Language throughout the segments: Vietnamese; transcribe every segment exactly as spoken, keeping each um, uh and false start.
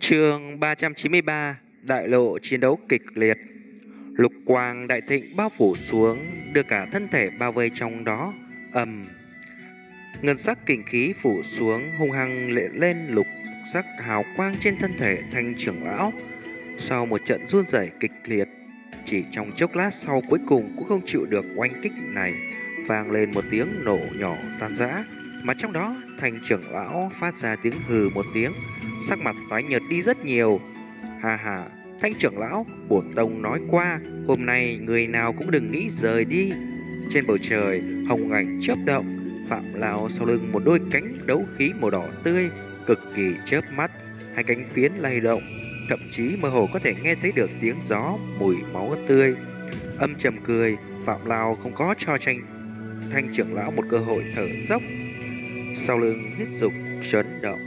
Chương ba trăm chín mươi ba. Đại lộ chiến đấu kịch liệt. Lục quang đại thịnh bao phủ xuống, đưa cả thân thể bao vây trong đó. Ầm. Ngân sắc kình khí phủ xuống, hung hăng lệ lên lục sắc hào quang trên thân thể thanh trưởng lão. Sau một trận run rẩy kịch liệt, chỉ trong chốc lát sau cuối cùng cũng không chịu được oanh kích này, vang lên một tiếng nổ nhỏ tan rã, mà trong đó thanh trưởng lão phát ra tiếng hừ một tiếng, sắc mặt tái nhợt đi rất nhiều. Hà hà, thanh trưởng lão, bổn tông nói qua, hôm nay người nào cũng đừng nghĩ rời đi. Trên bầu trời, hồng ảnh chớp động, Phạm Lao sau lưng một đôi cánh đấu khí màu đỏ tươi, cực kỳ chớp mắt, hai cánh phiến lay động, thậm chí mơ hồ có thể nghe thấy được tiếng gió, mùi máu tươi. Âm trầm cười, Phạm Lao không có cho tranh thanh trưởng lão một cơ hội thở dốc. Sau lưng huyết dục chấn động,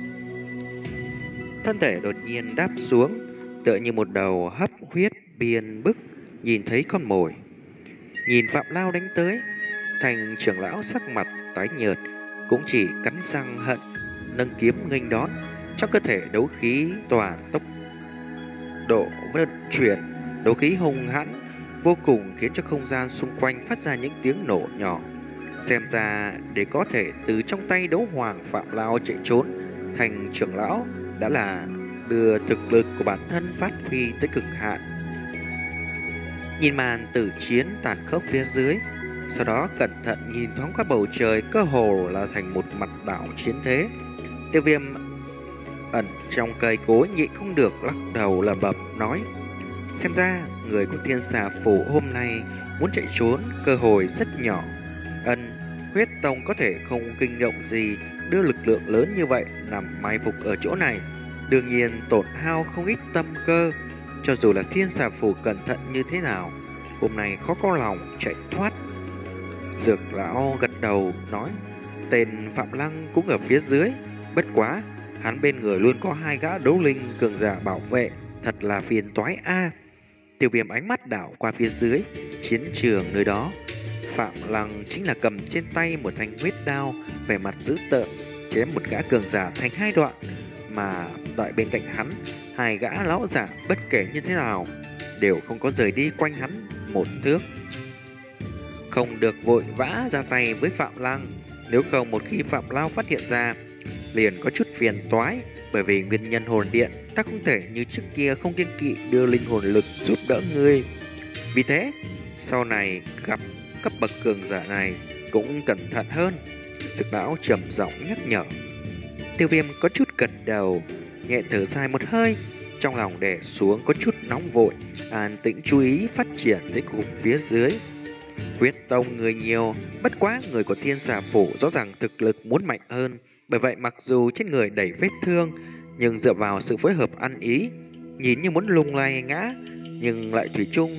thân thể đột nhiên đáp xuống, tựa như một đầu hấp huyết biên bức nhìn thấy con mồi. Nhìn Phạm Lao đánh tới, thành trưởng lão sắc mặt tái nhợt, cũng chỉ cắn răng hận, nâng kiếm nghênh đón. Trong cơ thể đấu khí tỏa tốc độ vận chuyển, đấu khí hung hãn vô cùng, khiến cho không gian xung quanh phát ra những tiếng nổ nhỏ. Xem ra để có thể từ trong tay đấu hoàng Phạm Lao chạy trốn, thành trưởng lão đã là đưa thực lực của bản thân phát huy tới cực hạn. Nhìn màn tử chiến tàn khốc phía dưới, sau đó cẩn thận nhìn thoáng qua bầu trời, cơ hồ là thành một mặt đảo chiến thế. Tiêu Viêm ẩn trong cây cối nhịn không được lắc đầu lẩm bẩm nói: xem ra người của Thiên Xà Phủ hôm nay muốn chạy trốn cơ hội rất nhỏ. Ân, huyết tông có thể không kinh động gì, đưa lực lượng lớn như vậy nằm mai phục ở chỗ này, đương nhiên tổn hao không ít tâm cơ. Cho dù là Thiên Xà Phủ cẩn thận như thế nào, hôm nay khó có lòng chạy thoát. Dược lão gật đầu nói: tên Phạm Lăng cũng ở phía dưới, bất quá hắn bên người luôn có hai gã đấu linh cường giả bảo vệ, thật là phiền toái a. Tiêu Viêm ánh mắt đảo qua phía dưới chiến trường nơi đó. Phạm Lăng chính là cầm trên tay một thanh huyết đao, vẻ mặt dữ tợn chém một gã cường giả thành hai đoạn, mà tại bên cạnh hắn hai gã lão giả bất kể như thế nào đều không có rời đi quanh hắn một thước. Không được vội vã ra tay với Phạm Lăng, nếu không một khi Phạm Lao phát hiện ra liền có chút phiền toái. Bởi vì nguyên nhân hồn điện, ta không thể như trước kia không kiêng kỵ đưa linh hồn lực giúp đỡ ngươi. Vì thế sau này gặp cấp bậc cường giả này cũng cẩn thận hơn. Dược lão trầm giọng nhắc nhở. Tiêu Viêm có chút gật đầu, nhẹ thở dài một hơi, trong lòng đè xuống có chút nóng vội, an tĩnh chú ý phát triển tới cục phía dưới. Huyết tông người nhiều, bất quá người của Thiên Xà Phủ rõ ràng thực lực muốn mạnh hơn. Bởi vậy mặc dù trên người đầy vết thương, nhưng dựa vào sự phối hợp ăn ý, nhìn như muốn lung lay ngã, nhưng lại thủy chung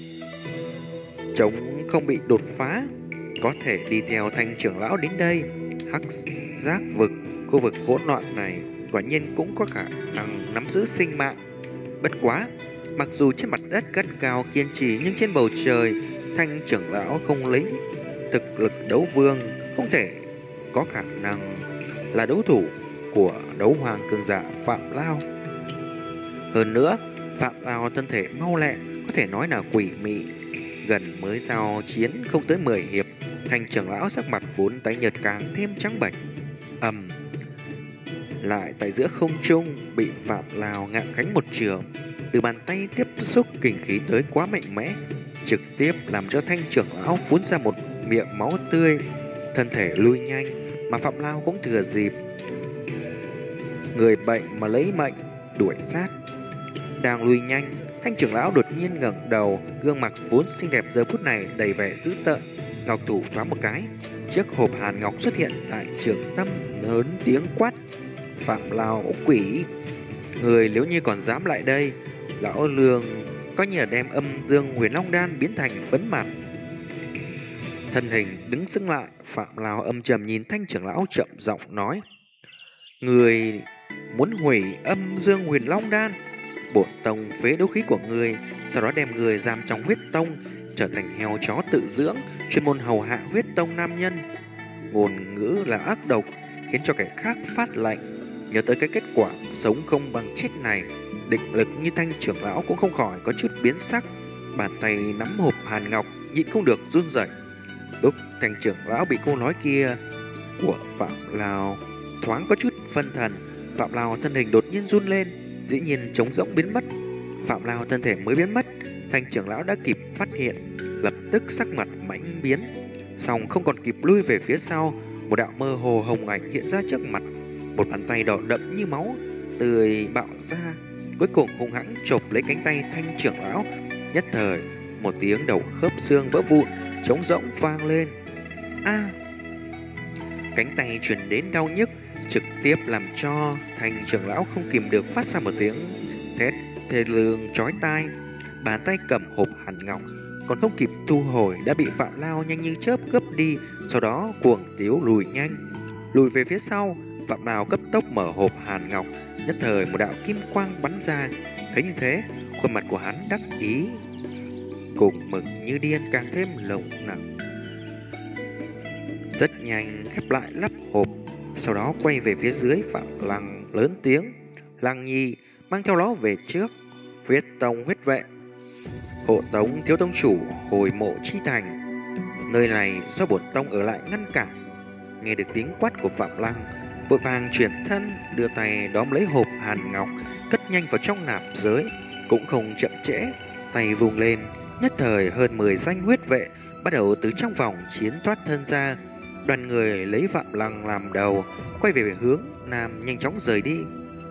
chống không bị đột phá, có thể đi theo thanh trưởng lão đến đây. Hắc giác vực, khu vực hỗn loạn này quả nhiên cũng có khả năng nắm giữ sinh mạng. Bất quá, mặc dù trên mặt đất gắt cao kiên trì, nhưng trên bầu trời thanh trưởng lão không lấy thực lực đấu vương, không thể có khả năng là đấu thủ của đấu hoàng cường giả Phạm Lao. Hơn nữa, Phạm Lao thân thể mau lẹ, có thể nói là quỷ mị. Gần mới giao chiến không tới mười hiệp, thanh trưởng lão sắc mặt vốn tái nhợt càng thêm trắng bệch. Ầm, lại tại giữa không trung bị Phạm Lao ngạ cánh một trường, từ bàn tay tiếp xúc kình khí tới quá mạnh mẽ, trực tiếp làm cho thanh trưởng lão phun ra một miệng máu tươi, thân thể lui nhanh, mà Phạm Lao cũng thừa dịp người bệnh mà lấy mệnh đuổi sát. Đang lui nhanh, thanh trưởng lão đột nhiên ngẩng đầu, gương mặt vốn xinh đẹp giờ phút này đầy vẻ dữ tợn, ngọc thủ thoáng một cái, chiếc hộp hàn ngọc xuất hiện tại trường tâm, lớn tiếng quát: Phạm Lao quỷ, người nếu như còn dám lại đây, lão lương coi như là đem âm dương huyền long đan biến thành phấn mặt. Thân hình đứng sững lại, Phạm Lao âm trầm nhìn thanh trưởng lão chậm giọng nói: người muốn hủy âm dương huyền long đan, bổn tông phế đấu khí của người, sau đó đem người giam trong huyết tông, trở thành heo chó tự dưỡng, chuyên môn hầu hạ huyết tông nam nhân. Ngôn ngữ là ác độc, khiến cho kẻ khác phát lệnh. Nhớ tới cái kết quả sống không bằng chết này, định lực như Thanh trưởng lão cũng không khỏi có chút biến sắc. Bàn tay nắm hộp hàn ngọc nhịn không được run rẩy. Lúc Thanh trưởng lão bị câu nói kia của Phạm Lao thoáng có chút phân thần, Phạm Lao thân hình đột nhiên run lên, dĩ nhiên trống rỗng biến mất. Phạm Lao thân thể mới biến mất, Thanh trưởng lão đã kịp phát hiện, lập tức sắc mặt mãnh biến, song không còn kịp lui về phía sau. Một đạo mơ hồ hồng ảnh hiện ra trước mặt, một bàn tay đỏ đậm như máu tươi bạo ra, cuối cùng hung hãng chộp lấy cánh tay Thanh trưởng lão. Nhất thời một tiếng đầu khớp xương vỡ vụn, trống rỗng vang lên. A! Cánh tay truyền đến đau nhức, trực tiếp làm cho Thanh trưởng lão không kìm được phát ra một tiếng thét thê lương chói tai. Bàn tay cầm hộp hàn ngọc còn không kịp thu hồi đã bị Phạm Lao nhanh như chớp cướp đi, sau đó cuồng tiếu lùi nhanh, lùi về phía sau. Phạm Lao cấp tốc mở hộp hàn ngọc, nhất thời một đạo kim quang bắn ra. Thấy như thế, khuôn mặt của hắn đắc ý cùng mừng như điên càng thêm lồng nặng. Rất nhanh khép lại lắp hộp, sau đó quay về phía dưới Phạm Lăng lớn tiếng: Lăng Nhi, mang theo nó về trước. Huyết tông huyết vệ, hộ tống thiếu tông chủ hồi mộ chi thành. Nơi này do bổn tông ở lại ngăn cản. Nghe được tiếng quát của Phạm Lăng, vội vàng chuyển thân, đưa tay đóm lấy hộp hàn ngọc, cất nhanh vào trong nạp giới. Cũng không chậm trễ, tay vùng lên, nhất thời hơn mười danh huyết vệ bắt đầu từ trong vòng chiến thoát thân ra. Đoàn người lấy Phạm Lăng làm đầu, quay về hướng nam nhanh chóng rời đi.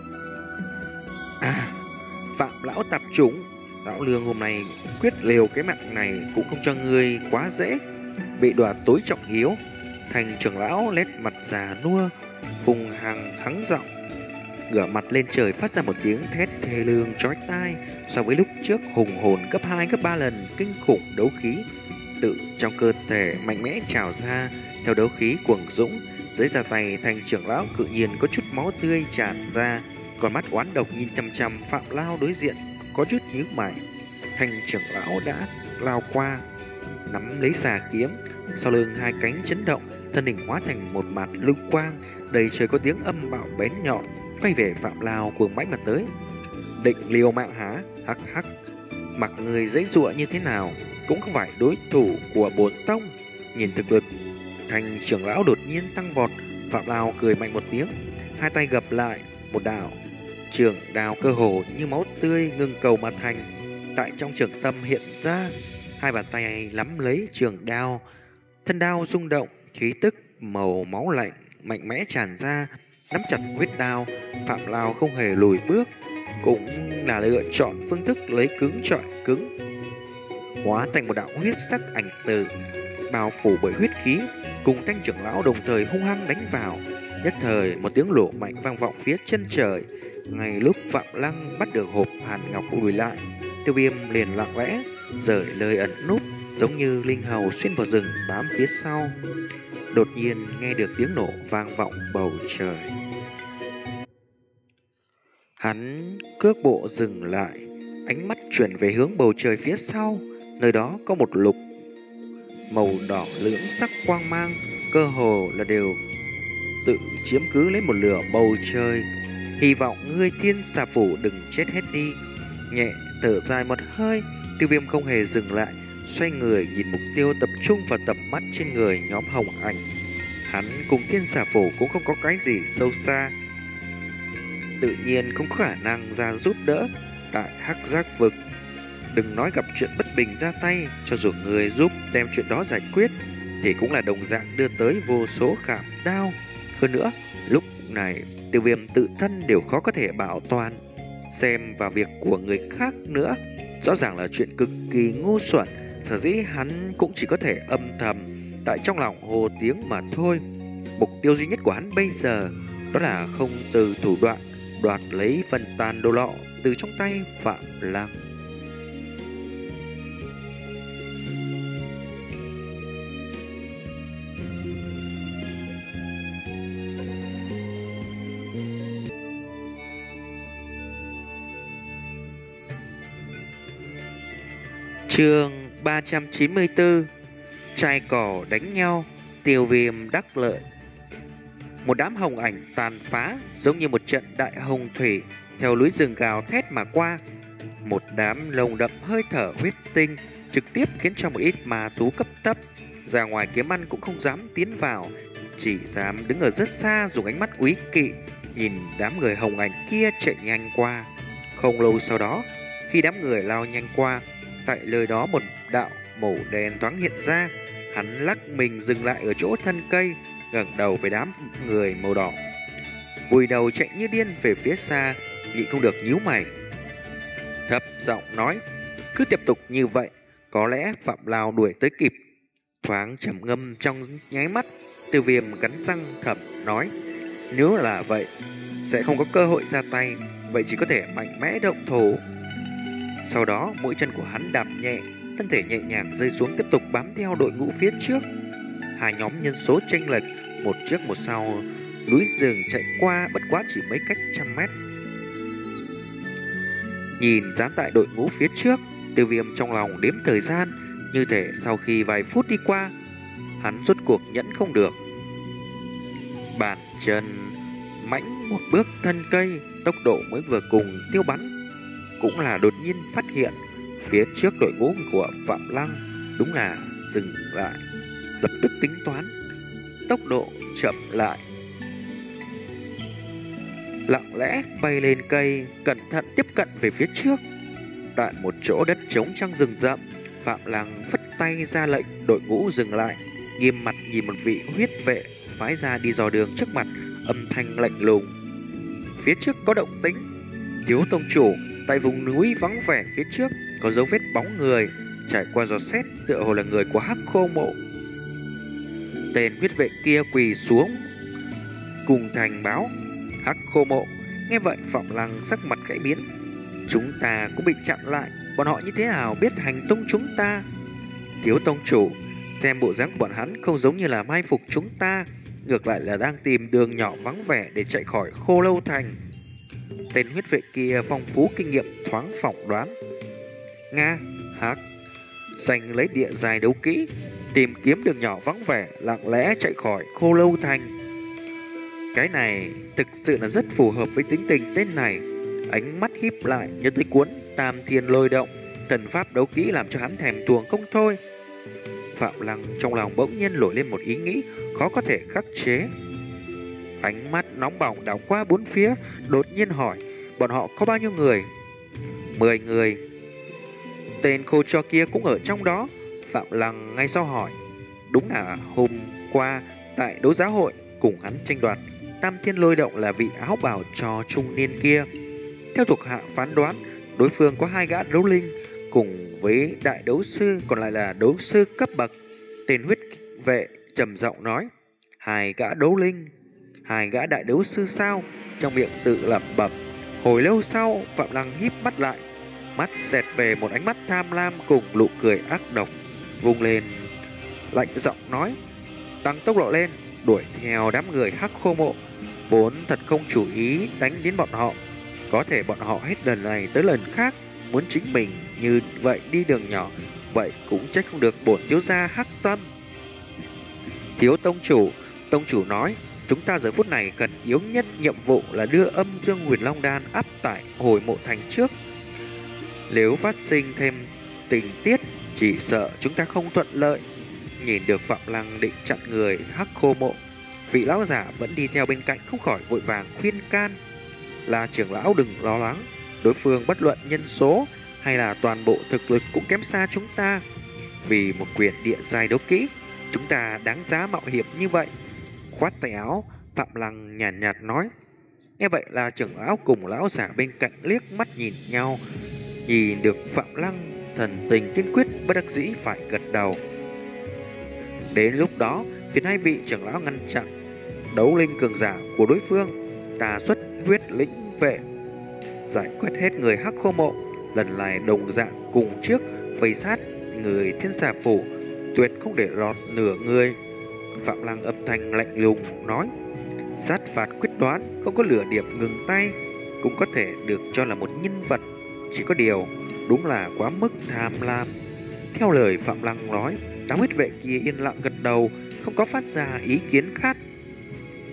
À, Phạm lão tạp chủng, lão lương hôm nay quyết liều cái mạng này cũng không cho ngươi quá dễ. Bị đoạt tối trọng yếu, Thành trưởng lão lét mặt già nua, hung hăng hắng giọng, ngửa mặt lên trời phát ra một tiếng thét thê lương chói tai. So với lúc trước hùng hồn gấp hai gấp ba lần, kinh khủng đấu khí tự trong cơ thể mạnh mẽ trào ra. Theo đấu khí cuồng dũng, dưới da tay Thành trưởng lão tự nhiên có chút máu tươi tràn ra, còn mắt oán độc nhìn chằm chằm Phạm Lao đối diện, có chút nhíu mày. Thành trưởng lão đã lao qua, nắm lấy xà kiếm, sau lưng hai cánh chấn động, thân hình hóa thành một mặt lưu quang, đầy trời có tiếng âm bạo bén nhọn, quay về Phạm Lao cuồng mãnh mà tới. Định liều mạng hả? Hắc hắc, mặc người giãy giụa như thế nào cũng không phải đối thủ của bổn tông. Nhìn thực lực Thành trưởng lão đột nhiên tăng vọt, Phạm Lao cười mạnh một tiếng, hai tay gập lại, một đạo trường đao cơ hồ như máu tươi ngưng cầu mà thành, tại trong trường tâm hiện ra. Hai bàn tay nắm lấy trường đao, thân đao rung động, khí tức màu máu lạnh mạnh mẽ tràn ra. Nắm chặt huyết đao, Phạm Lao không hề lùi bước, cũng là lựa chọn phương thức lấy cứng chọi cứng, hóa thành một đạo huyết sắc ảnh từ bao phủ bởi huyết khí, cùng Thanh trưởng lão đồng thời hung hăng đánh vào. Nhất thời một tiếng nổ mạnh vang vọng phía chân trời. Ngay lúc Phạm Lăng bắt được hộp hàn ngọc lùi lại, Tiêu Viêm liền lặng lẽ rời lời ẩn núp, giống như linh hầu xuyên vào rừng bám phía sau. Đột nhiên nghe được tiếng nổ vang vọng bầu trời. Hắn cước bộ dừng lại, ánh mắt chuyển về hướng bầu trời phía sau. Nơi đó có một lục màu đỏ lưỡng sắc quang mang, cơ hồ là đều tự chiếm cứ lấy một nửa bầu trời. Hy vọng ngươi Thiên Xà Phủ đừng chết hết đi. Nhẹ thở dài một hơi, Tiêu Viêm không hề dừng lại, xoay người nhìn mục tiêu, tập trung vào tầm mắt trên người nhóm hồng ảnh. Hắn cùng Thiên Xà Phủ cũng không có cái gì sâu xa, tự nhiên không có khả năng ra giúp đỡ tại Hắc Giác Vực. Đừng nói gặp chuyện bất bình ra tay, cho dù người giúp đem chuyện đó giải quyết thì cũng là đồng dạng đưa tới vô số khảm đao. Hơn nữa, lúc này Tiêu Viêm tự thân đều khó có thể bảo toàn, xem vào việc của người khác nữa, rõ ràng là chuyện cực kỳ ngu xuẩn. Sở dĩ hắn cũng chỉ có thể âm thầm tại trong lòng hồ tiếng mà thôi. Mục tiêu duy nhất của hắn bây giờ đó là không từ thủ đoạn đoạt lấy phần tàn đồ lọ từ trong tay Phạm Lăng. Chương ba trăm chín mươi tư. Trai cỏ đánh nhau, Tiêu Viêm đắc lợi. Một đám hồng ảnh tàn phá giống như một trận đại hồng thủy theo núi rừng gào thét mà qua. Một đám lồng đậm hơi thở huyết tinh trực tiếp khiến cho một ít ma thú cấp thấp ra ngoài kiếm ăn cũng không dám tiến vào, chỉ dám đứng ở rất xa dùng ánh mắt úy kỵ nhìn đám người hồng ảnh kia chạy nhanh qua. Không lâu sau đó, khi đám người lao nhanh qua, tại nơi đó một đạo màu đen thoáng hiện ra. Hắn lắc mình dừng lại ở chỗ thân cây, ngẩng đầu với đám người màu đỏ, vùi đầu chạy như điên về phía xa, nhịn không được nhíu mày, thấp giọng nói: cứ tiếp tục như vậy, có lẽ Phạm Lao đuổi tới kịp. Thoáng trầm ngâm trong nháy mắt, Tiêu Viêm cắn răng thầm nói: nếu là vậy, sẽ không có cơ hội ra tay, vậy chỉ có thể mạnh mẽ động thủ. Sau đó, mũi chân của hắn đạp nhẹ, thân thể nhẹ nhàng rơi xuống, tiếp tục bám theo đội ngũ phía trước. Hai nhóm nhân số chênh lệch, một trước một sau, núi rừng chạy qua bất quá chỉ mấy cách trăm mét. Nhìn dán tại đội ngũ phía trước, Tiêu Viêm trong lòng đếm thời gian, như thể sau khi vài phút đi qua, hắn rốt cuộc nhẫn không được. Bàn chân mãnh một bước thân cây, tốc độ mới vừa cùng tiêu bắn, cũng là đột nhiên phát hiện phía trước đội ngũ của Phạm Lăng đúng là dừng lại, lập tức tính toán tốc độ chậm lại, lặng lẽ bay lên cây, cẩn thận tiếp cận về phía trước. Tại một chỗ đất trống trong rừng rậm, Phạm Lăng phất tay ra lệnh đội ngũ dừng lại, nghiêm mặt nhìn một vị huyết vệ phái ra đi dò đường trước mặt, âm thanh lạnh lùng: phía trước có động tĩnh. Thiếu tông chủ, tại vùng núi vắng vẻ phía trước có dấu vết bóng người, trải qua dò xét tựa hồ là người của Hắc Khô Mộ. Tên huyết vệ kia quỳ xuống cùng thành báo: Hắc Khô Mộ. Nghe vậy, Phạm Lăng sắc mặt khẽ biến: chúng ta cũng bị chặn lại, bọn họ như thế nào biết hành tung chúng ta? Thiếu tông chủ, xem bộ dáng của bọn hắn không giống như là mai phục chúng ta, ngược lại là đang tìm đường nhỏ vắng vẻ để chạy khỏi Khô Lâu Thành. Tên huyết vệ kia phong phú kinh nghiệm thoáng phỏng đoán. Nga, Hắc, giành lấy địa dài đấu kỹ, tìm kiếm đường nhỏ vắng vẻ, lặng lẽ chạy khỏi Khô Lâu Thành. Cái này thực sự là rất phù hợp với tính tình tên này. Ánh mắt híp lại nhớ tới cuốn Tam Thiên Lôi Động, thần pháp đấu kỹ làm cho hắn thèm thuồng không thôi. Phạm Lăng trong lòng bỗng nhiên nổi lên một ý nghĩ khó có thể khắc chế. Ánh mắt nóng bỏng đảo qua bốn phía, đột nhiên hỏi: bọn họ có bao nhiêu người? Mười người. Tên khô cho kia cũng ở trong đó. Phạm Lăng ngay sau hỏi: đúng là hôm qua tại đấu giá hội cùng hắn tranh đoạt Tam Thiên Lôi Động là vị áo bào cho trung niên kia. Theo thuộc hạ phán đoán, đối phương có hai gã đấu linh cùng với đại đấu sư, còn lại là đấu sư cấp bậc. Tên huyết vệ trầm giọng nói: hai gã đấu linh, hai gã đại đấu sư sao? Trong miệng tự lẩm bẩm. Hồi lâu sau, Phạm Lăng híp mắt lại, mắt xẹt về một ánh mắt tham lam cùng nụ cười ác độc, vung lên lạnh giọng nói: tăng tốc độ lên, đuổi theo đám người Hắc Khô Mộ. Vốn thật không chủ ý đánh đến bọn họ, có thể bọn họ hết lần này tới lần khác muốn chính mình như vậy đi đường nhỏ, vậy cũng trách không được bổn thiếu gia Hắc Tâm. Thiếu tông chủ, tông chủ nói chúng ta giờ phút này cần yếu nhất nhiệm vụ là đưa âm dương huyền long đan áp tải hồi mộ thành trước. Nếu phát sinh thêm tình tiết, chỉ sợ chúng ta không thuận lợi. Nhìn được Phạm Lăng định chặn người Hắc Khô Mộ, vị lão giả vẫn đi theo bên cạnh không khỏi vội vàng khuyên can: là trưởng lão đừng lo lắng, đối phương bất luận nhân số hay là toàn bộ thực lực cũng kém xa chúng ta. Vì một quyển địa giai đấu kỹ, chúng ta đáng giá mạo hiểm như vậy. Khoát tay áo, Phạm Lăng nhàn nhạt, nhạt nói. Nghe vậy là trưởng lão cùng lão giả bên cạnh liếc mắt nhìn nhau. Nhìn được Phạm Lăng thần tình kiên quyết, bất đắc dĩ phải gật đầu. Đến lúc đó, phiền hai vị trưởng lão ngăn chặn đấu linh cường giả của đối phương, ta xuất huyết lĩnh vệ giải quyết hết người Hắc Khô Mộ. Lần này đồng dạng cùng trước vây sát người Thiên Xà Phủ, tuyệt không để lọt nửa người. Phạm Lăng âm thanh lạnh lùng nói: sát phạt quyết đoán, không có lửa điểm ngừng tay, cũng có thể được cho là một nhân vật, chỉ có điều đúng là quá mức tham lam. Theo lời Phạm Lăng nói, đám huyết vệ kia yên lặng gật đầu, không có phát ra ý kiến khác.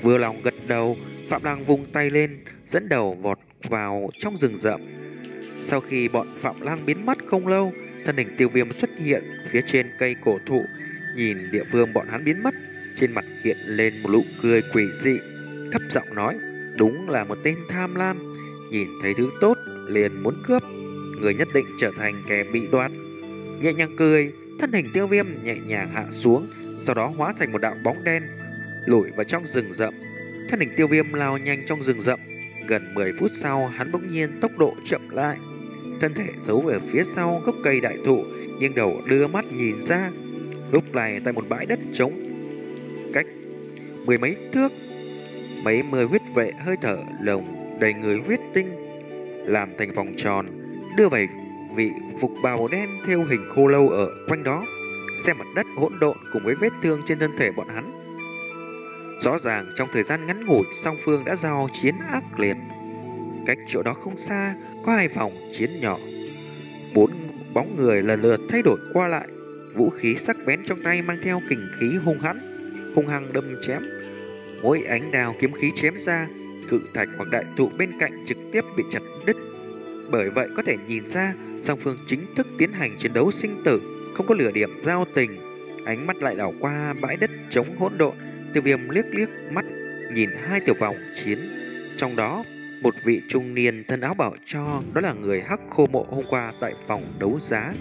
Vừa lòng gật đầu, Phạm Lăng vung tay lên, dẫn đầu vọt vào trong rừng rậm. Sau khi bọn Phạm Lăng biến mất không lâu, thân hình Tiêu Viêm xuất hiện phía trên cây cổ thụ. Nhìn địa phương bọn hắn biến mất, trên mặt hiện lên một nụ cười quỷ dị, thấp giọng nói: đúng là một tên tham lam, nhìn thấy thứ tốt liền muốn cướp, người nhất định trở thành kẻ bị đoạt. Nhẹ nhàng cười, thân hình Tiêu Viêm nhẹ nhàng hạ xuống, sau đó hóa thành một đạo bóng đen lủi vào trong rừng rậm. Thân hình Tiêu Viêm lao nhanh trong rừng rậm. Gần mười phút sau, hắn bỗng nhiên tốc độ chậm lại, thân thể giấu ở phía sau gốc cây đại thụ, nghiêng đầu đưa mắt nhìn ra. Lúc này tại một bãi đất trống cách mười mấy thước, mấy mươi huyết vệ hơi thở lồng đầy người huyết tinh làm thành vòng tròn, đưa bảy vị phục bào màu đen theo hình khô lâu ở quanh đó, xem mặt đất hỗn độn cùng với vết thương trên thân thể bọn hắn. Rõ ràng trong thời gian ngắn ngủi, song phương đã giao chiến ác liệt. Cách chỗ đó không xa có hai vòng chiến nhỏ, bốn bóng người lần lượt thay đổi qua lại, vũ khí sắc bén trong tay mang theo kình khí hung hãn, hung hăng đâm chém. Mỗi ánh đao kiếm khí chém ra, cự thạch hoặc đại thụ bên cạnh trực tiếp bị chặt đứt. Bởi vậy có thể nhìn ra song phương chính thức tiến hành chiến đấu sinh tử, không có lửa điểm giao tình. Ánh mắt lại đảo qua bãi đất trống hỗn độn, Tiêu Viêm liếc liếc mắt nhìn hai tiểu vòng chiến, trong đó một vị trung niên thân áo bảo cho, đó là người Hắc Khô Mộ hôm qua tại phòng đấu giá.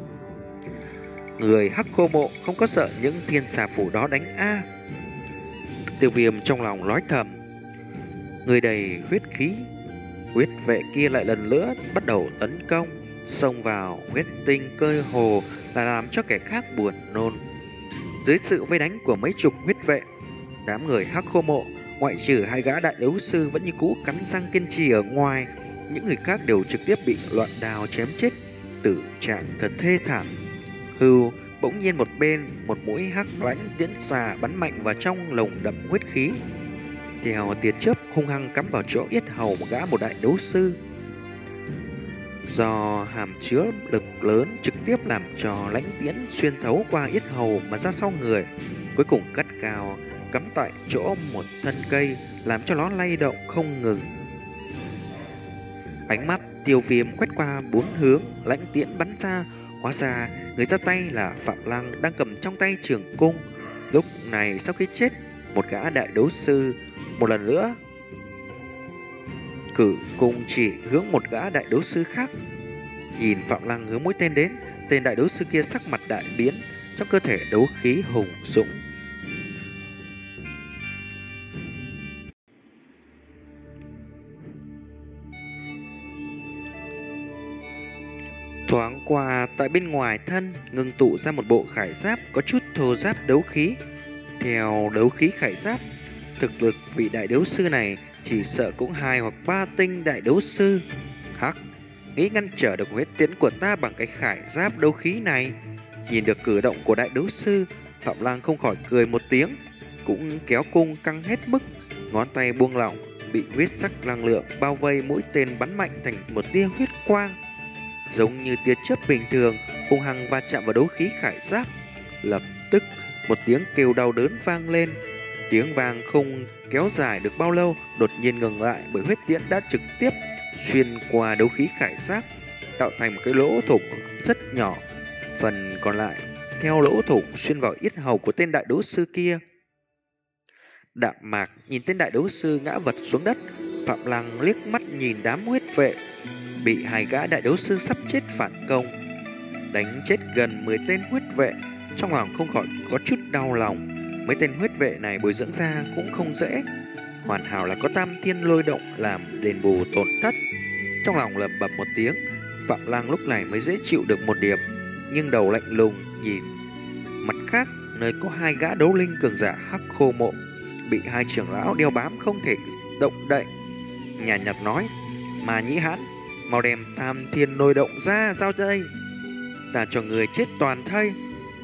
Người Hắc Khô Mộ không có sợ những thiên xà phủ đó đánh a à. Tiêu Viêm trong lòng nói thầm. Người đầy huyết khí, huyết vệ kia lại lần nữa bắt đầu tấn công, xông vào huyết tinh cơ hồ là làm cho kẻ khác buồn nôn. Dưới sự vây đánh của mấy chục huyết vệ, đám người Hắc Khô Mộ ngoại trừ hai gã đại đấu sư vẫn như cũ cắn răng kiên trì ở ngoài, những người khác đều trực tiếp bị loạn đao chém chết, tử trạng thật thê thảm. Hưu, bỗng nhiên một bên, một mũi hắc lãnh tiễn xà bắn mạnh vào trong lồng đậm huyết khí, theo tia chớp hung hăng cắm vào chỗ yết hầu một gã một đại đấu sư. Do hàm chứa lực lớn trực tiếp làm cho lãnh tiễn xuyên thấu qua yết hầu mà ra sau người, cuối cùng cắt cao cắm tại chỗ một thân cây, làm cho nó lay động không ngừng. Ánh mắt Tiêu Viêm quét qua bốn hướng, lãnh tiễn bắn ra, hóa ra người ra tay là Phạm Lăng đang cầm trong tay trường cung. Lúc này sau khi chết một gã đại đấu sư, một lần nữa cử cung chỉ hướng một gã đại đấu sư khác. Nhìn Phạm Lăng hướng mũi tên đến, tên đại đấu sư kia sắc mặt đại biến, trong cơ thể đấu khí hùng dũng. Thoáng qua tại bên ngoài thân ngưng tụ ra một bộ khải giáp có chút thô giáp đấu khí. Theo đấu khí khải giáp, thực lực vị đại đấu sư này chỉ sợ cũng hai hoặc ba tinh đại đấu sư. Hắc, nghĩ ngăn trở được huyết tiến của ta bằng cái khải giáp đấu khí này. Nhìn được cử động của đại đấu sư, Phạm Lăng không khỏi cười một tiếng, cũng kéo cung căng hết mức, ngón tay buông lỏng, bị huyết sắc năng lượng bao vây, mũi tên bắn mạnh thành một tia huyết quang, giống như tia chớp bình thường, hung hăng va chạm vào đấu khí khải giáp. Lập tức một tiếng kêu đau đớn vang lên. Tiếng vang không kéo dài được bao lâu, đột nhiên ngừng lại bởi huyết tiễn đã trực tiếp xuyên qua đấu khí khải giáp, tạo thành một cái lỗ thủng rất nhỏ. Phần còn lại theo lỗ thủng xuyên vào yết hầu của tên đại đấu sư kia. Đạm mạc nhìn tên đại đấu sư ngã vật xuống đất, Phạm Lăng liếc mắt nhìn đám huyết vệ bị hai gã đại đấu sư sắp chết phản công, đánh chết gần mười tên huyết vệ, trong lòng không khỏi có chút đau lòng. Mấy tên huyết vệ này bồi dưỡng ra cũng không dễ, hoàn hảo là có tam thiên lôi động làm đền bù tổn thất. Trong lòng lẩm bẩm một tiếng, Phạm Lăng lúc này mới dễ chịu được một điểm, nhưng đầu lạnh lùng nhìn mặt khác nơi có hai gã đấu linh cường giả Hắc Khô Mộ bị hai trưởng lão đeo bám không thể động đậy, nhàn nhạt nói: Mà Nhĩ Hãn, mau đem tam thiên lôi động ra giao đây, ta cho người chết toàn thây.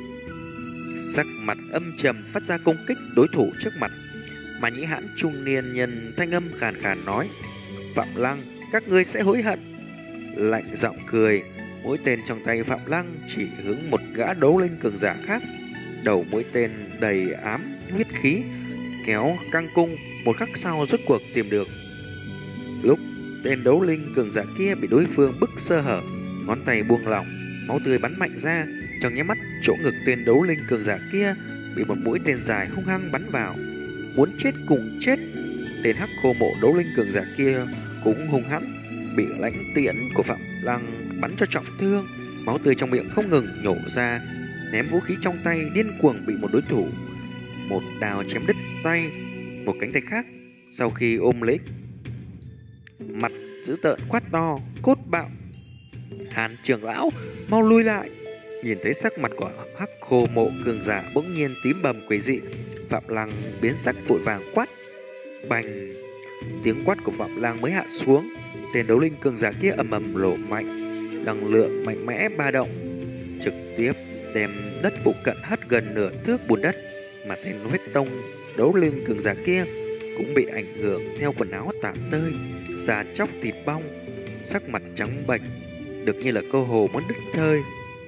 Sắc mặt âm trầm phát ra công kích đối thủ trước mặt. Mà Nhĩ Hãn trung niên nhân thanh âm khàn khàn nói: Phạm Lăng, các ngươi sẽ hối hận. Lạnh giọng cười, mũi tên trong tay Phạm Lăng chỉ hướng một gã đấu linh cường giả khác. Đầu mũi tên đầy ám huyết khí, kéo căng cung Một khắc sau rốt cuộc tìm được. Lúc tên đấu linh cường giả kia bị đối phương bức sơ hở, ngón tay buông lỏng, máu tươi bắn mạnh ra. Trong nháy mắt, chỗ ngực tên đấu linh cường giả kia bị một mũi tên dài hung hăng bắn vào. Muốn chết cùng chết. Tên hắc khô mộ đấu linh cường giả kia cũng hung hãn, bị lãnh tiễn của Phạm Lăng bắn cho trọng thương, máu tươi trong miệng không ngừng nhổ ra, ném vũ khí trong tay điên cuồng bị một đối thủ một đao chém đứt tay. Một cánh tay khác sau khi ôm lấy mặt dữ tợn quát to: cốt bạo! Hàn trưởng lão, mau lui lại! Nhìn thấy sắc mặt của hắc khô mộ cường giả bỗng nhiên tím bầm quỷ dị, Phạm Lăng biến sắc vội vàng quát: bành! Tiếng quát của Phạm Lăng mới hạ xuống, tên đấu linh cường giả kia ầm ầm nổ mạnh, năng lượng mạnh mẽ ba động, trực tiếp đem đất phụ cận hất gần nửa thước bùn đất. Mà tên huyết tông đấu linh cường giả kia cũng bị ảnh hưởng theo quần áo tả tơi, da chóc thịt bong, sắc mặt trắng bệch, được như là cơ hồ muốn đứt hơi.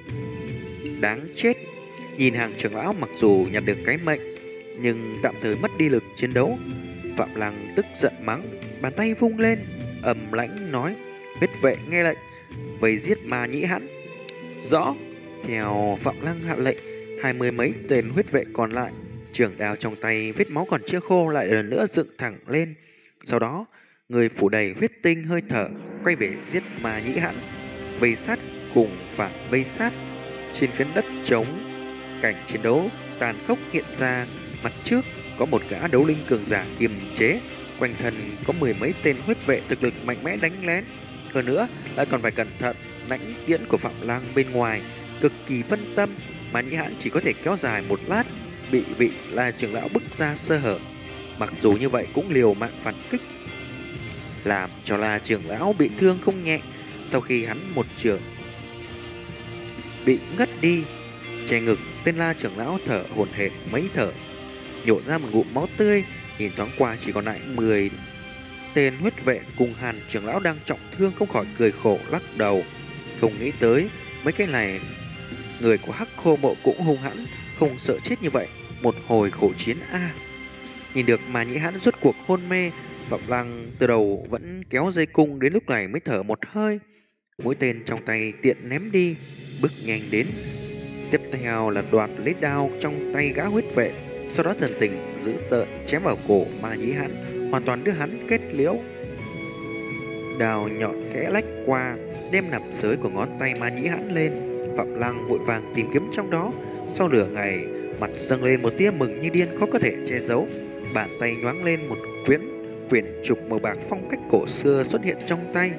Đáng chết! Nhìn hàng trưởng lão mặc dù nhặt được cái mệnh, nhưng tạm thời mất đi lực chiến đấu. Phạm Lăng tức giận mắng, bàn tay vung lên, ầm lãnh nói: huyết vệ nghe lệnh, vây giết ma nhĩ hãn. Rõ! Theo Phạm Lăng hạ lệnh, hai mươi mấy tên huyết vệ còn lại, trường đao trong tay vết máu còn chưa khô lại lần nữa dựng thẳng lên. Sau đó, người phủ đầy huyết tinh hơi thở quay về giết ma nhĩ hãn. Vây sát cùng phản vây sát. Trên phiến đất trống, cảnh chiến đấu tàn khốc hiện ra. Mặt trước có một gã đấu linh cường giả kiềm chế, quanh thân có mười mấy tên huyết vệ thực lực mạnh mẽ đánh lén. Hơn nữa lại còn phải cẩn thận lãnh tiễn của Phạm Lăng bên ngoài, cực kỳ phân tâm. Mà nhĩ hãn chỉ có thể kéo dài một lát, bị vị là trưởng lão bức ra sơ hở. Mặc dù như vậy cũng liều mạng phản kích, làm cho là trưởng lão bị thương không nhẹ. Sau khi hắn một trường bị ngất đi, che ngực, tên la trưởng lão thở hổn hển mấy thở, nhổ ra một ngụm máu tươi. Nhìn thoáng qua chỉ còn lại mười tên huyết vệ cùng Hàn trưởng lão đang trọng thương, không khỏi cười khổ lắc đầu. Không nghĩ tới mấy cái này người của hắc khô mộ cũng hung hãn, không sợ chết như vậy. Một hồi khổ chiến a. À. Nhìn được mà nhĩ hãn rốt cuộc hôn mê, Phạm Lăng từ đầu vẫn kéo dây cung, đến lúc này mới thở một hơi. Mũi tên trong tay tiện ném đi, bước nhanh đến. Tiếp theo là đoạt lấy đao trong tay gã huyết vệ, sau đó thần tình giữ tợn chém vào cổ ma nhĩ hãn, hoàn toàn đưa hắn kết liễu. Đao nhọn khẽ lách qua, đem nằm sới của ngón tay ma nhĩ hãn lên. Phạm Lăng vội vàng tìm kiếm trong đó. Sau nửa ngày, mặt dâng lên một tia mừng như điên khó có thể che giấu. Bàn tay nhoáng lên, một quyển quyển trục màu bạc phong cách cổ xưa xuất hiện trong tay.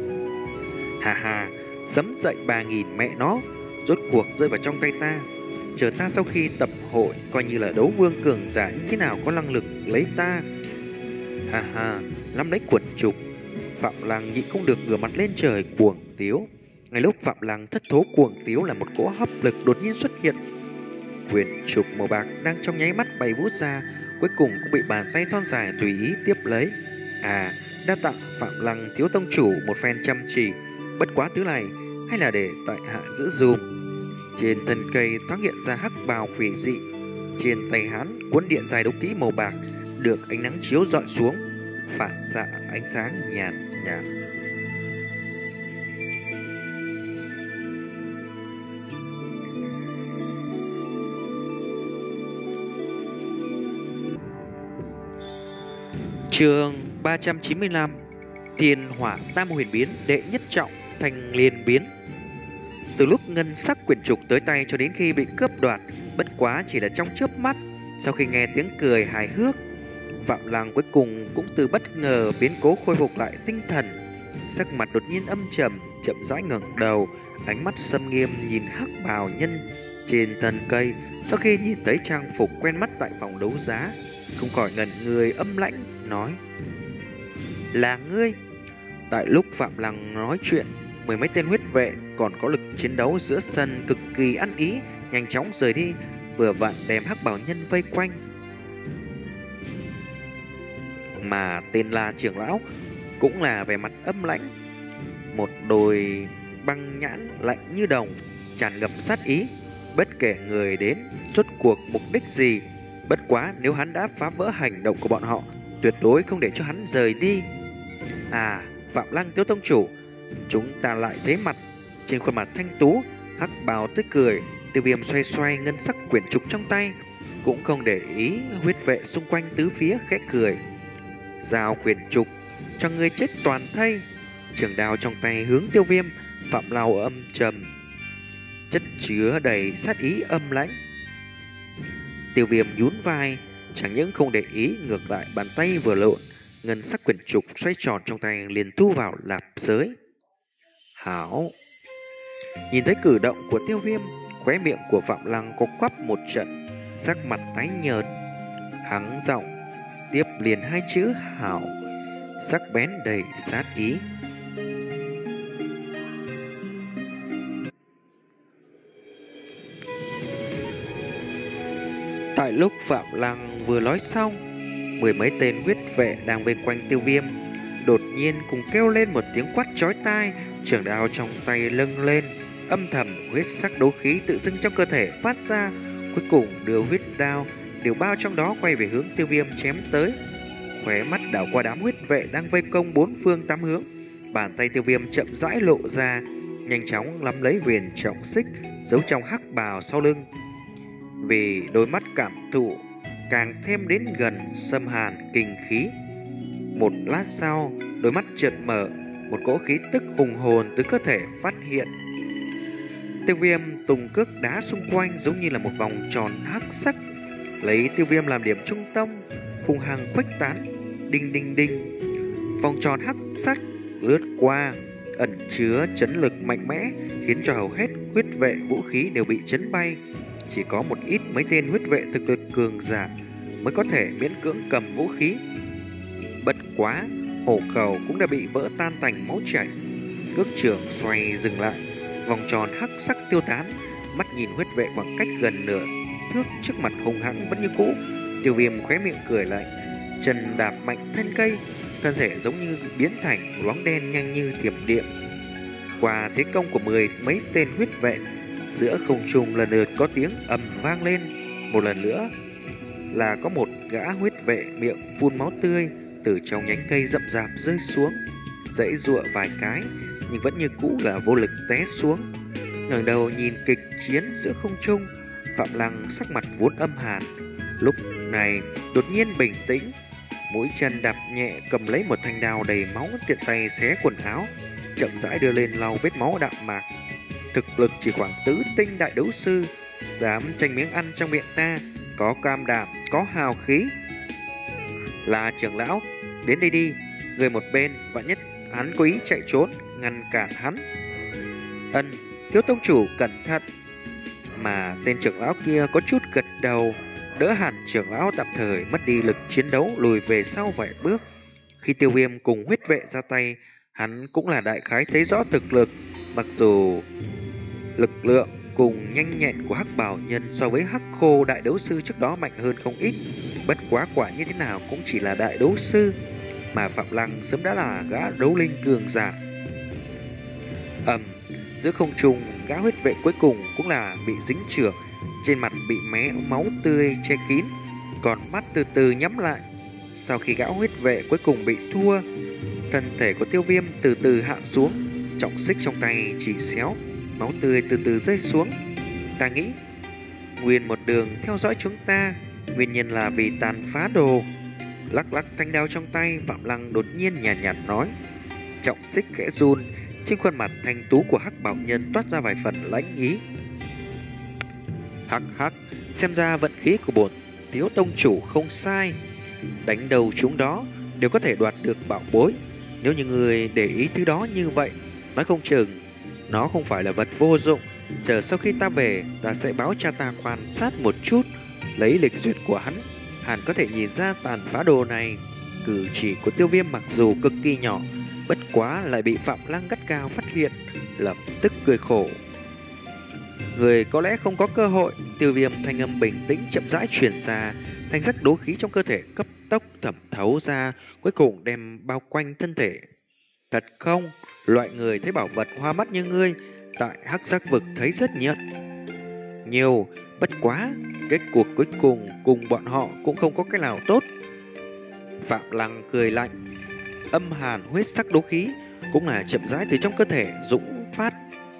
Hà hà, sấm dậy ba nghìn mẹ nó, rốt cuộc rơi vào trong tay ta. Chờ ta sau khi tập hội, coi như là đấu vương cường giả như thế nào có năng lực lấy ta. Hà hà, nắm lấy quyển trục, Phạm Lăng nhịn không được ngửa mặt lên trời cuồng tiếu. Ngay lúc Phạm Lăng thất thố cuồng tiếu là một cỗ hấp lực đột nhiên xuất hiện. Quyển trục màu bạc đang trong nháy mắt bay vút ra, cuối cùng cũng bị bàn tay thon dài tùy ý tiếp lấy. À, đa tặng Phạm Lăng thiếu tông chủ một phen chăm chỉ. Bất quá thứ này hay là để tại hạ giữ dùm. Trên thân cây thoáng hiện ra hắc bào quỷ dị. Trên tay hắn cuốn điện dài đấu kỹ màu bạc, được ánh nắng chiếu rọi xuống, phản xạ ánh sáng nhàn nhạt. Chương ba trăm chín mươi lăm. Thiên hỏa tam huyền biến đệ nhất trọng thành liên biến. Từ lúc ngân sắc quyển trục tới tay cho đến khi bị cướp đoạt, bất quá chỉ là trong chớp mắt. Sau khi nghe tiếng cười hài hước, Phạm Lăng cuối cùng cũng từ bất ngờ biến cố khôi phục lại tinh thần. Sắc mặt đột nhiên âm trầm, chậm rãi ngẩng đầu, ánh mắt sâm nghiêm nhìn hắc bào nhân trên thân cây. Sau khi nhìn thấy trang phục quen mắt tại phòng đấu giá, không khỏi ngẩn người âm lãnh nói: là ngươi. Tại lúc Phạm Lăng nói chuyện, mười mấy tên huyết vệ còn có lực chiến đấu giữa sân cực kỳ ăn ý, nhanh chóng rời đi, vừa vặn đem hắc bào nhân vây quanh. Mà tên La trưởng lão cũng là vẻ mặt âm lãnh, một đôi băng nhãn lạnh như đồng, tràn ngập sát ý. Bất kể người đến rốt cuộc mục đích gì, bất quá nếu hắn đã phá vỡ hành động của bọn họ, tuyệt đối không để cho hắn rời đi. À, Phạm Lăng Thiếu tông chủ, chúng ta lại thấy mặt. Trên khuôn mặt thanh tú, hắc bào tươi cười. Tiêu Viêm xoay xoay ngân sắc quyển trục trong tay, cũng không để ý huyết vệ xung quanh tứ phía, khẽ cười. Giao quyển trục cho ngươi chết toàn thây. Trường đao trong tay hướng Tiêu Viêm. Phạm Lao âm trầm, chất chứa đầy sát ý âm lãnh. Tiêu Viêm nhún vai, chẳng những không để ý, ngược lại bàn tay vừa lộn, ngân sắc quyển trục xoay tròn trong tay liền thu vào lạp giới. Hảo. Nhìn thấy cử động của Tiêu Viêm, khóe miệng của Phạm Lăng có quắp một trận, sắc mặt tái nhợt. Hắn giọng tiếp liền hai chữ hảo, sắc bén đầy sát ý. Tại lúc Phạm Lăng vừa nói xong, mười mấy tên huyết vệ đang bên quanh Tiêu Viêm đột nhiên cùng kêu lên một tiếng quát chói tai, trường đao trong tay lâng lên, âm thầm huyết sắc đấu khí tự dưng trong cơ thể phát ra, cuối cùng đưa huyết đao đều bao trong đó quay về hướng Tiêu Viêm chém tới. Khóe mắt đảo qua đám huyết vệ đang vây công bốn phương tám hướng, bàn tay Tiêu Viêm chậm rãi lộ ra, nhanh chóng nắm lấy huyền trọng xích giấu trong hắc bào sau lưng. Vì đôi mắt cảm thụ càng thêm đến gần xâm hàn kinh khí. Một lát sau, đôi mắt chợt mở, một cỗ khí tức hùng hồn từ cơ thể phát hiện. Tiêu Viêm tung cước đá xung quanh giống như là một vòng tròn hắc sắc, lấy Tiêu Viêm làm điểm trung tâm, hung hăng khuếch tán. Đinh đinh đinh, vòng tròn hắc sắc lướt qua, ẩn chứa chấn lực mạnh mẽ, khiến cho hầu hết huyết vệ vũ khí đều bị chấn bay. Chỉ có một ít mấy tên huyết vệ thực lực cường giả mới có thể miễn cưỡng cầm vũ khí. Bất quá, hổ khẩu cũng đã bị vỡ tan thành máu chảy. Cước trưởng xoay dừng lại, vòng tròn hắc sắc tiêu tán. Mắt nhìn huyết vệ khoảng cách gần nửa thước trước mặt hung hãng vẫn như cũ. Tiêu Viêm khóe miệng cười lạnh, chân đạp mạnh thân cây, thân thể giống như biến thành một bóng đen nhanh như thiểm điện. Qua thế công của mười mấy tên huyết vệ, giữa không trung lần lượt có tiếng ầm vang lên. Một lần nữa là có một gã huyết vệ miệng phun máu tươi từ trong nhánh cây rậm rạp rơi xuống, giãy giụa vài cái nhưng vẫn như cũ là vô lực té xuống. Ngẩng đầu nhìn kịch chiến giữa không trung, Phạm Lăng sắc mặt vốn âm hàn, lúc này đột nhiên bình tĩnh, mũi chân đạp nhẹ cầm lấy một thanh đao đầy máu, tiện tay xé quần áo, chậm rãi đưa lên lau vết máu đạm mạc. Thực lực chỉ khoảng tứ tinh đại đấu sư, dám tranh miếng ăn trong miệng ta, có cam đảm, có hào khí. Là trưởng lão, đến đây đi, người một bên, vạn nhất hắn có ý chạy trốn, ngăn cản hắn. Ân, thiếu tông chủ cẩn thận. Mà tên trưởng lão kia có chút gật đầu, đỡ hẳn trưởng lão tạm thời mất đi lực chiến đấu, lùi về sau vài bước. Khi Tiêu Viêm cùng huyết vệ ra tay, hắn cũng là đại khái thấy rõ thực lực. Mặc dù lực lượng cùng nhanh nhẹn của hắc bảo nhân so với hắc khô đại đấu sư trước đó mạnh hơn không ít, bất quá quả như thế nào cũng chỉ là đại đấu sư, mà Phạm Lăng sớm đã là gã đấu linh cường giả. Ầm, giữa không trung, gã huyết vệ cuối cùng cũng là bị dính chưởng, trên mặt bị mé máu tươi che kín, còn mắt từ từ nhắm lại. Sau khi gã huyết vệ cuối cùng bị thua, thân thể của Tiêu Viêm từ từ hạ xuống, trọng xích trong tay chỉ xéo, máu tươi từ từ rơi xuống. Ta nghĩ nguyên một đường theo dõi chúng ta, nguyên nhân là vì tàn phá đồ. Lắc lắc thanh đao trong tay, Phạm Lăng đột nhiên nhàn nhạt, nhạt nói. Trọng xích khẽ run, trên khuôn mặt thanh tú của hắc bảo nhân toát ra vài phần lãnh ý. Hắc hắc, xem ra vận khí của bổn thiếu tông chủ không sai, đánh đầu chúng đó đều có thể đoạt được bảo bối. Nếu như người để ý thứ đó như vậy, nói không chừng nó không phải là vật vô dụng. Chờ sau khi ta về, ta sẽ báo cha ta quan sát một chút, lấy lịch duyệt của hắn, hẳn có thể nhìn ra tàn phá đồ này. Cử chỉ của Tiêu Viêm mặc dù cực kỳ nhỏ, bất quá lại bị Phạm Lăng gắt gao phát hiện, lập tức cười khổ. Người có lẽ không có cơ hội. Tiêu Viêm thanh âm bình tĩnh chậm rãi truyền ra, thanh sắc đố khí trong cơ thể cấp tốc thẩm thấu ra, cuối cùng đem bao quanh thân thể. Thật không, loại người thấy bảo vật hoa mắt như ngươi, tại hắc giác vực thấy rất nhiều. Nhiều, bất quá, kết cuộc cuối cùng cùng bọn họ cũng không có cái nào tốt. Phạm Lăng cười lạnh, âm hàn huyết sắc đấu khí cũng là chậm rãi từ trong cơ thể dũng phát.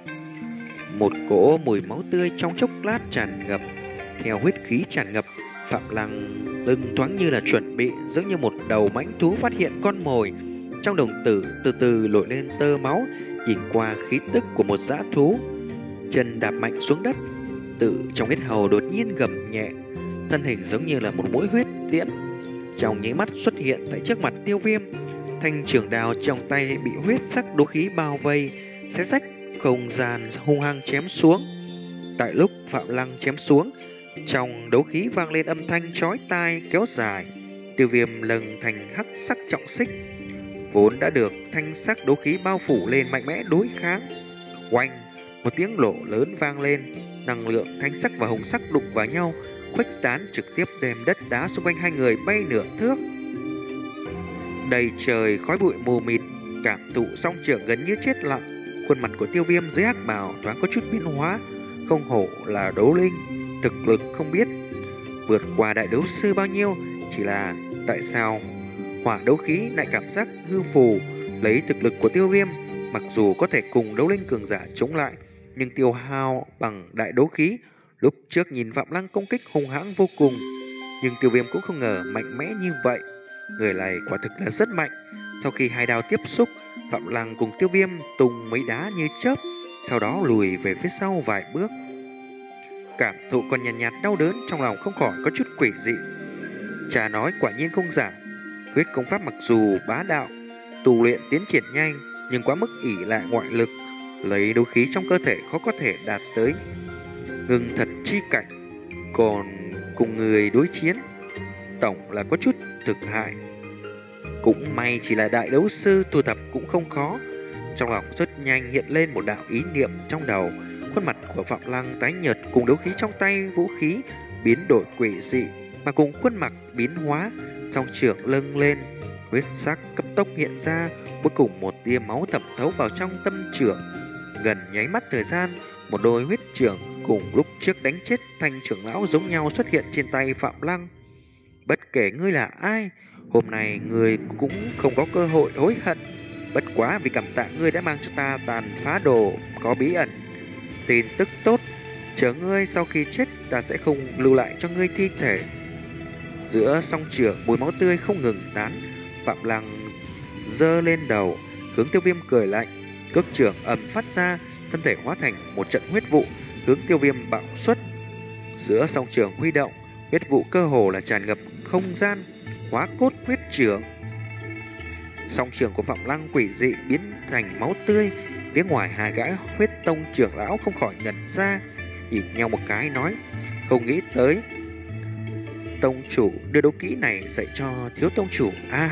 Một cỗ mùi máu tươi trong chốc lát tràn ngập. Theo huyết khí tràn ngập, Phạm Lăng lưng thoáng như là chuẩn bị, giống như một đầu mãnh thú phát hiện con mồi. Trong đồng tử từ từ nổi lên tơ máu, nhìn qua khí tức của một dã thú. Chân đạp mạnh xuống đất, tự trong huyết hầu đột nhiên gầm nhẹ, thân hình giống như là một mũi huyết tiễn, trong nháy mắt xuất hiện tại trước mặt Tiêu Viêm. Thanh trường đao trong tay bị huyết sắc đấu khí bao vây, xé rách không gian, hung hăng chém xuống. Tại lúc Phạm Lăng chém xuống, trong đấu khí vang lên âm thanh chói tai kéo dài. Tiêu Viêm lâng thành hắc sắc trọng xích, vốn đã được thanh sắc đấu khí bao phủ lên mạnh mẽ đối kháng. Oanh, một tiếng nổ lớn vang lên, năng lượng thanh sắc và hồng sắc đụng vào nhau, khuếch tán trực tiếp đem đất đá xung quanh hai người bay nửa thước. Đầy trời khói bụi mù mịt, cảm thụ song trưởng gần như chết lặng. Khuôn mặt của Tiêu Viêm dưới hắc bào thoáng có chút biến hóa, không hổ là đấu linh, thực lực không biết vượt qua đại đấu sư bao nhiêu, chỉ là tại sao hỏa đấu khí lại cảm giác hư phù. Lấy thực lực của Tiêu Viêm, mặc dù có thể cùng đấu linh cường giả chống lại, nhưng tiêu hao bằng đại đấu khí. Lúc trước nhìn Phạm Lăng công kích hung hãn vô cùng, nhưng Tiêu Viêm cũng không ngờ mạnh mẽ như vậy. Người này quả thực là rất mạnh. Sau khi hai đao tiếp xúc, Phạm Lăng cùng Tiêu Viêm tung mấy đá như chớp, sau đó lùi về phía sau vài bước. Cảm thụ còn nhàn nhạt, nhạt đau đớn trong lòng không khỏi có chút quỷ dị. Cha nói quả nhiên không giả, huyết công pháp mặc dù bá đạo, tu luyện tiến triển nhanh, nhưng quá mức ỷ lại ngoại lực, lấy đấu khí trong cơ thể khó có thể đạt tới ngưng thật chi cảnh. Còn cùng người đối chiến, tổng là có chút thực hại. Cũng may chỉ là đại đấu sư, thu thập cũng không khó. Trong lòng rất nhanh hiện lên một đạo ý niệm trong đầu. Khuôn mặt của Phạm Lăng tái nhợt, cùng đấu khí trong tay vũ khí biến đổi quỷ dị, mà cùng khuôn mặt biến hóa, song trưởng lâng lên, huyết sắc cấp tốc hiện ra, cuối cùng một tia máu thẩm thấu vào trong tâm trưởng. Gần nháy mắt thời gian, một đôi huyết trưởng cùng lúc trước đánh chết thanh trưởng lão giống nhau xuất hiện trên tay Phạm Lăng. Bất kể ngươi là ai, hôm nay ngươi cũng không có cơ hội hối hận. Bất quá vì cảm tạ ngươi đã mang cho ta tàn phá đồ có bí ẩn. Tin tức tốt, chờ ngươi sau khi chết ta sẽ không lưu lại cho ngươi thi thể. Giữa song trưởng mùi máu tươi không ngừng tán, Phạm Lăng giơ lên đầu, hướng Tiêu Viêm cười lạnh, cước trưởng ầm phát ra, thân thể hóa thành một trận huyết vụ hướng Tiêu Viêm bạo xuất. Giữa song trưởng huy động, huyết vụ cơ hồ là tràn ngập không gian, hóa cốt huyết trưởng. Song trưởng của Phạm Lăng quỷ dị biến thành máu tươi. Phía ngoài hai gã huyết tông trưởng lão không khỏi ngẩn ra, nhìn nhau một cái nói, không nghĩ tới tông chủ đưa đấu kỹ này dạy cho thiếu tông chủ a. À,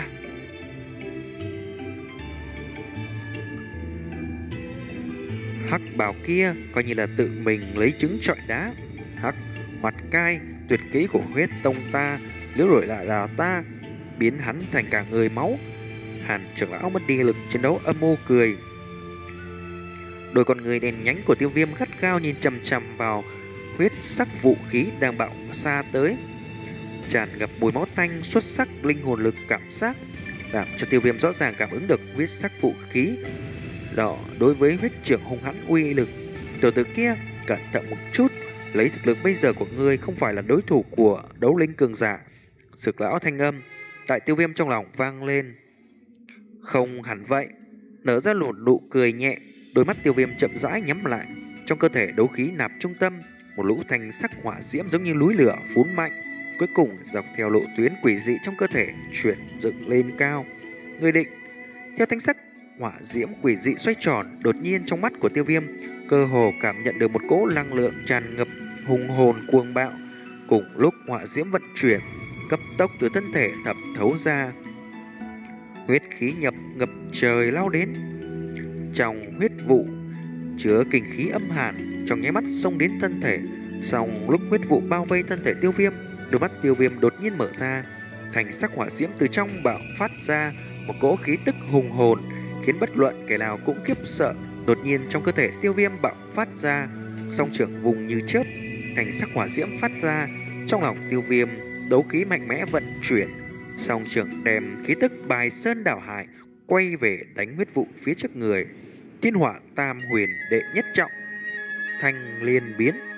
hắc bào kia coi như là tự mình lấy trứng trọi đá. Hắc hoạt cai, tuyệt kỹ của huyết tông ta, nếu đổi lại là ta, biến hắn thành cả người máu. Hàn trưởng lão mất đi lực chiến đấu âm mưu cười. Đôi con người đèn nhánh của Tiêu Viêm gắt gao nhìn chằm chằm vào huyết sắc vũ khí đang bạo xa tới, tràn ngập mùi máu tanh xuất sắc linh hồn lực cảm giác, làm cho Tiêu Viêm rõ ràng cảm ứng được huyết sắc vũ khí đó đối với huyết trưởng hung hãn uy lực. Tiểu tử kia, cẩn thận một chút, lấy thực lực bây giờ của ngươi không phải là đối thủ của đấu linh cường giả. Sực lão thanh âm tại Tiêu Viêm trong lòng vang lên. Không hẳn vậy. Nở ra một nụ cười nhẹ, đôi mắt Tiêu Viêm chậm rãi nhắm lại. Trong cơ thể đấu khí nạp trung tâm, một lũ thanh sắc hỏa diễm giống như núi lửa phún mạnh, cuối cùng dọc theo lộ tuyến quỷ dị trong cơ thể chuyển dựng lên cao. Người định theo thanh sắc hỏa diễm quỷ dị xoay tròn, đột nhiên trong mắt của Tiêu Viêm cơ hồ cảm nhận được một cỗ năng lượng tràn ngập hùng hồn cuồng bạo. Cùng lúc hỏa diễm vận chuyển, cấp tốc từ thân thể thẩm thấu ra, huyết khí nhập ngập trời lao đến. Trong huyết vụ chứa kinh khí âm hàn, trong nháy mắt xông đến thân thể. Xong lúc huyết vụ bao vây thân thể Tiêu Viêm, đôi mắt Tiêu Viêm đột nhiên mở ra, thành sắc hỏa diễm từ trong bạo phát ra một cỗ khí tức hùng hồn, khiến bất luận kẻ nào cũng khiếp sợ. Đột nhiên trong cơ thể Tiêu Viêm bạo phát ra, song trưởng vùng như chớp, thành sắc hỏa diễm phát ra. Trong lòng Tiêu Viêm, đấu khí mạnh mẽ vận chuyển, Song trưởng đem khí tức bài sơn đảo hải quay về đánh huyết vụ phía trước người. Thiên hỏa tam huyền đệ nhất trọng, thanh liên biến.